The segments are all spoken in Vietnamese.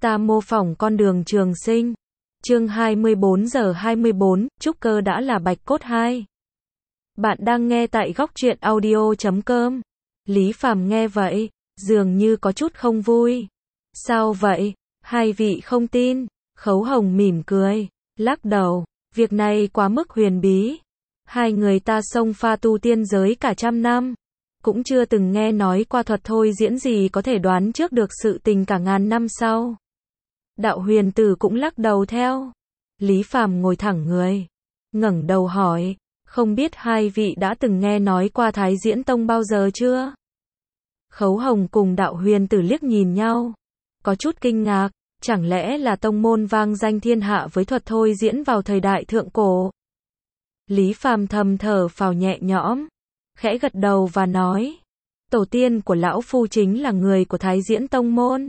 Ta mô phỏng con đường trường sinh. Chương 24 giờ 24, trúc cơ đã là bạch cốt 2. Bạn đang nghe tại góc truyện audio.com. Lý Phàm nghe vậy, dường như có chút không vui. Sao vậy? Hai vị không tin? Khấu Hồng mỉm cười, lắc đầu, việc này quá mức huyền bí. Hai người ta xông pha tu tiên giới cả trăm năm, cũng chưa từng nghe nói qua thuật thôi diễn gì có thể đoán trước được sự tình cả ngàn năm sau. Đạo Huyền Tử cũng lắc đầu theo. Lý Phàm ngồi thẳng người, ngẩng đầu hỏi, không biết hai vị đã từng nghe nói qua Thái Diễn Tông bao giờ chưa? Khấu Hồng cùng Đạo Huyền Tử liếc nhìn nhau, có chút kinh ngạc, chẳng lẽ là tông môn vang danh thiên hạ với thuật thôi diễn vào thời đại thượng cổ? Lý Phàm thầm thở phào nhẹ nhõm, khẽ gật đầu và nói, tổ tiên của lão phu chính là người của Thái Diễn Tông môn.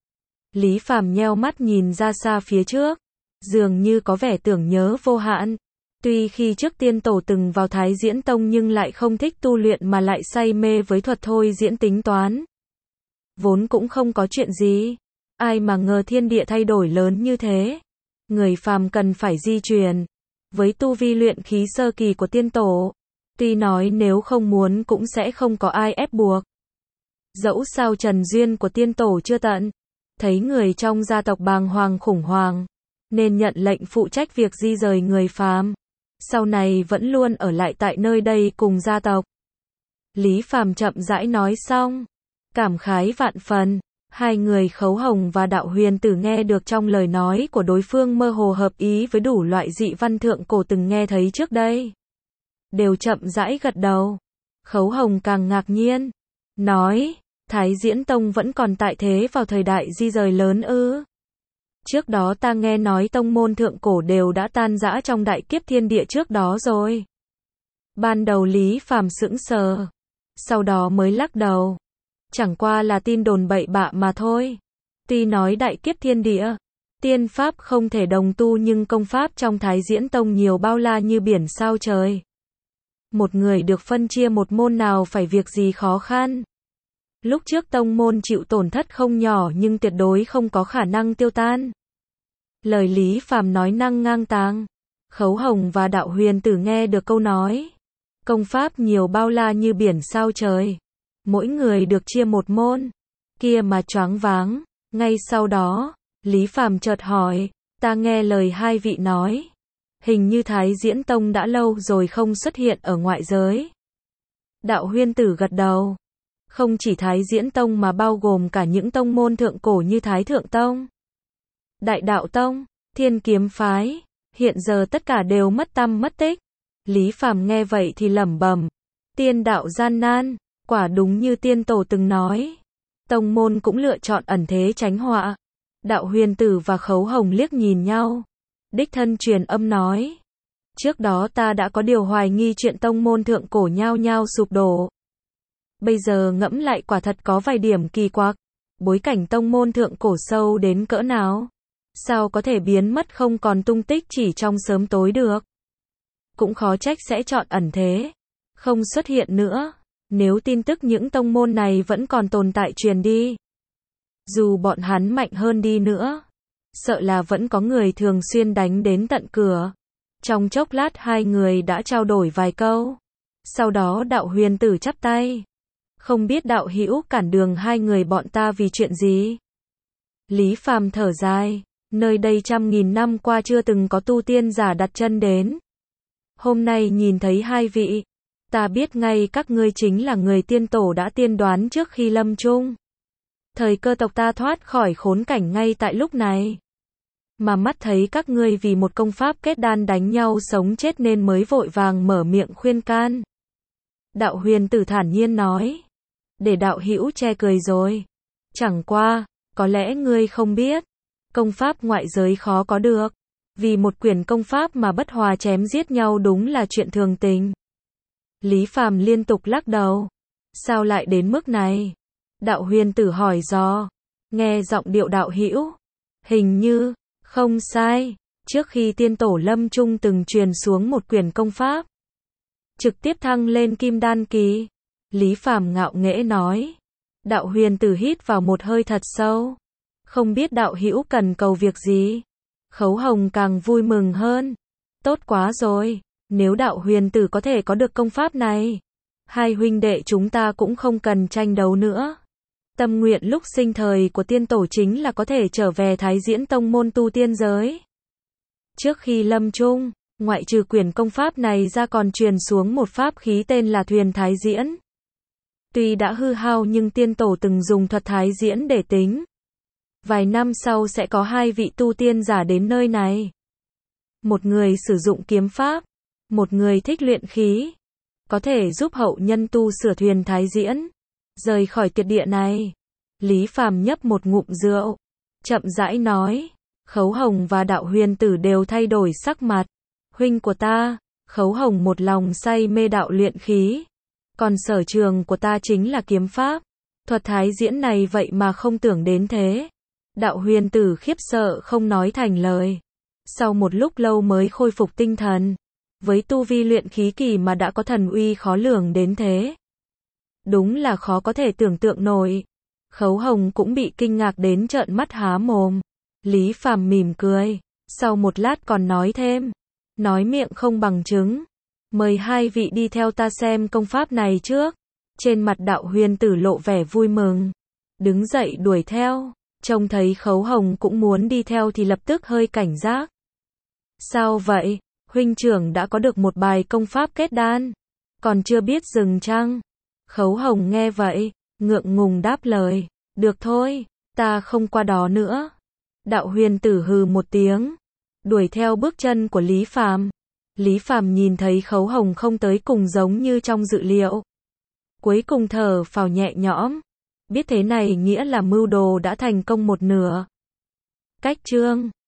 Lý Phàm nheo mắt nhìn ra xa phía trước, dường như có vẻ tưởng nhớ vô hạn. Tuy khi trước tiên tổ từng vào Thái Diễn Tông nhưng lại không thích tu luyện mà lại say mê với thuật thôi diễn tính toán. Vốn cũng không có chuyện gì, ai mà ngờ thiên địa thay đổi lớn như thế. Người phàm cần phải di chuyển. Với tu vi luyện khí sơ kỳ của tiên tổ, tuy nói nếu không muốn cũng sẽ không có ai ép buộc. Dẫu sao trần duyên của tiên tổ chưa tận, thấy người trong gia tộc bàng hoàng khủng hoảng, nên nhận lệnh phụ trách việc di rời người phàm. Sau này vẫn luôn ở lại tại nơi đây cùng gia tộc. Lý Phàm chậm rãi nói xong, cảm khái vạn phần. Hai người Khấu Hồng và Đạo Huyền Tử nghe được trong lời nói của đối phương mơ hồ hợp ý với đủ loại dị văn thượng cổ từng nghe thấy trước đây. Đều chậm rãi gật đầu. Khấu Hồng càng ngạc nhiên, nói, Thái Diễn Tông vẫn còn tại thế vào thời đại di rời lớn ư? Trước đó ta nghe nói tông môn thượng cổ đều đã tan rã trong đại kiếp thiên địa trước đó rồi. Ban đầu Lý Phàm sững sờ, sau đó mới lắc đầu. Chẳng qua là tin đồn bậy bạ mà thôi. Tuy nói đại kiếp thiên địa, tiên pháp không thể đồng tu nhưng công pháp trong Thái Diễn Tông nhiều bao la như biển sao trời. Một người được phân chia một môn nào phải việc gì khó khăn. Lúc trước tông môn chịu tổn thất không nhỏ nhưng tuyệt đối không có khả năng tiêu tan. Lời Lý Phàm nói năng ngang tàng. Khấu Hồng và Đạo Huyền Tử nghe được câu nói. Công pháp nhiều bao la như biển sao trời. Mỗi người được chia một môn. Kia mà choáng váng. Ngay sau đó, Lý Phàm chợt hỏi, ta nghe lời hai vị nói. Hình như Thái Diễn Tông đã lâu rồi không xuất hiện ở ngoại giới. Đạo Huyền Tử gật đầu. Không chỉ Thái Diễn Tông mà bao gồm cả những tông môn thượng cổ như Thái Thượng Tông, Đại Đạo Tông, Thiên Kiếm Phái, hiện giờ tất cả đều mất tăm mất tích. Lý Phàm nghe vậy thì lẩm bẩm, tiên đạo gian nan, quả đúng như tiên tổ từng nói. Tông môn cũng lựa chọn ẩn thế tránh họa. Đạo Huyền Tử và Khấu Hồng liếc nhìn nhau. Đích thân truyền âm nói, trước đó ta đã có điều hoài nghi chuyện tông môn thượng cổ nhao nhao sụp đổ. Bây giờ ngẫm lại quả thật có vài điểm kỳ quặc. Bối cảnh tông môn thượng cổ sâu đến cỡ nào? Sao có thể biến mất không còn tung tích chỉ trong sớm tối được? Cũng khó trách sẽ chọn ẩn thế, không xuất hiện nữa. Nếu tin tức những tông môn này vẫn còn tồn tại truyền đi, dù bọn hắn mạnh hơn đi nữa, sợ là vẫn có người thường xuyên đánh đến tận cửa. Trong chốc lát hai người đã trao đổi vài câu. Sau đó Đạo Huyền Tử chắp tay. Không biết đạo hữu cản đường hai người bọn ta vì chuyện gì? Lý Phàm thở dài, nơi đây trăm nghìn năm qua chưa từng có tu tiên giả đặt chân đến. Hôm nay nhìn thấy hai vị, ta biết ngay các ngươi chính là người tiên tổ đã tiên đoán trước khi lâm chung. Thời cơ tộc ta thoát khỏi khốn cảnh ngay tại lúc này. Mà mắt thấy các ngươi vì một công pháp kết đan đánh nhau sống chết nên mới vội vàng mở miệng khuyên can. Đạo Huyền Tử thản nhiên nói, để đạo hữu che cười rồi. Chẳng qua, có lẽ ngươi không biết, công pháp ngoại giới khó có được. Vì một quyển công pháp mà bất hòa chém giết nhau đúng là chuyện thường tình. Lý Phàm liên tục lắc đầu. Sao lại đến mức này? Đạo Huyền Tử hỏi dò. Nghe giọng điệu đạo hữu, hình như, không sai. Trước khi tiên tổ lâm chung từng truyền xuống một quyển công pháp, trực tiếp thăng lên kim đan kỳ. Lý Phàm ngạo nghễ nói. Đạo Huyền Tử hít vào một hơi thật sâu. Không biết đạo hữu cần cầu việc gì? Khấu Hồng càng vui mừng hơn. Tốt quá rồi, nếu đạo huyền tử có thể có được công pháp này, hai huynh đệ chúng ta cũng không cần tranh đấu nữa. Tâm nguyện lúc sinh thời của tiên tổ chính là có thể trở về Thái Diễn tông môn tu tiên giới. Trước khi lâm chung, ngoại trừ quyển công pháp này ra còn truyền xuống một pháp khí tên là Thuyền Thái Diễn. Tuy đã hư hao nhưng tiên tổ từng dùng thuật Thái Diễn để tính. Vài năm sau sẽ có hai vị tu tiên giả đến nơi này. Một người sử dụng kiếm pháp, một người thích luyện khí, có thể giúp hậu nhân tu sửa Thuyền Thái Diễn, rời khỏi tuyệt địa này. Lý Phàm nhấp một ngụm rượu, chậm rãi nói. Khấu Hồng và đạo huyền tử đều thay đổi sắc mặt. Huynh của ta, Khấu Hồng một lòng say mê đạo luyện khí. Còn sở trường của ta chính là kiếm pháp. Thuật Thái Diễn này vậy mà không tưởng đến thế. Đạo huyền tử khiếp sợ không nói thành lời. Sau một lúc lâu mới khôi phục tinh thần. Với tu vi luyện khí kỳ mà đã có thần uy khó lường đến thế. Đúng là khó có thể tưởng tượng nổi. Khấu Hồng cũng bị kinh ngạc đến trợn mắt há mồm. Lý Phàm mỉm cười. Sau một lát còn nói thêm. Nói miệng không bằng chứng. Mời hai vị đi theo ta xem công pháp này trước. Trên mặt đạo huyền tử lộ vẻ vui mừng. Đứng dậy đuổi theo. Trông thấy Khấu Hồng cũng muốn đi theo thì lập tức hơi cảnh giác. Sao vậy? Huynh trưởng đã có được một bài công pháp kết đan. Còn chưa biết dừng chăng? Khấu Hồng nghe vậy, ngượng ngùng đáp lời. Được thôi, ta không qua đó nữa. Đạo huyền tử hừ một tiếng. Đuổi theo bước chân của Lý Phàm. Lý Phàm nhìn thấy Khấu Hồng không tới cùng giống như trong dự liệu. Cuối cùng thở phào nhẹ nhõm. Biết thế này nghĩa là mưu đồ đã thành công một nửa. Cách chương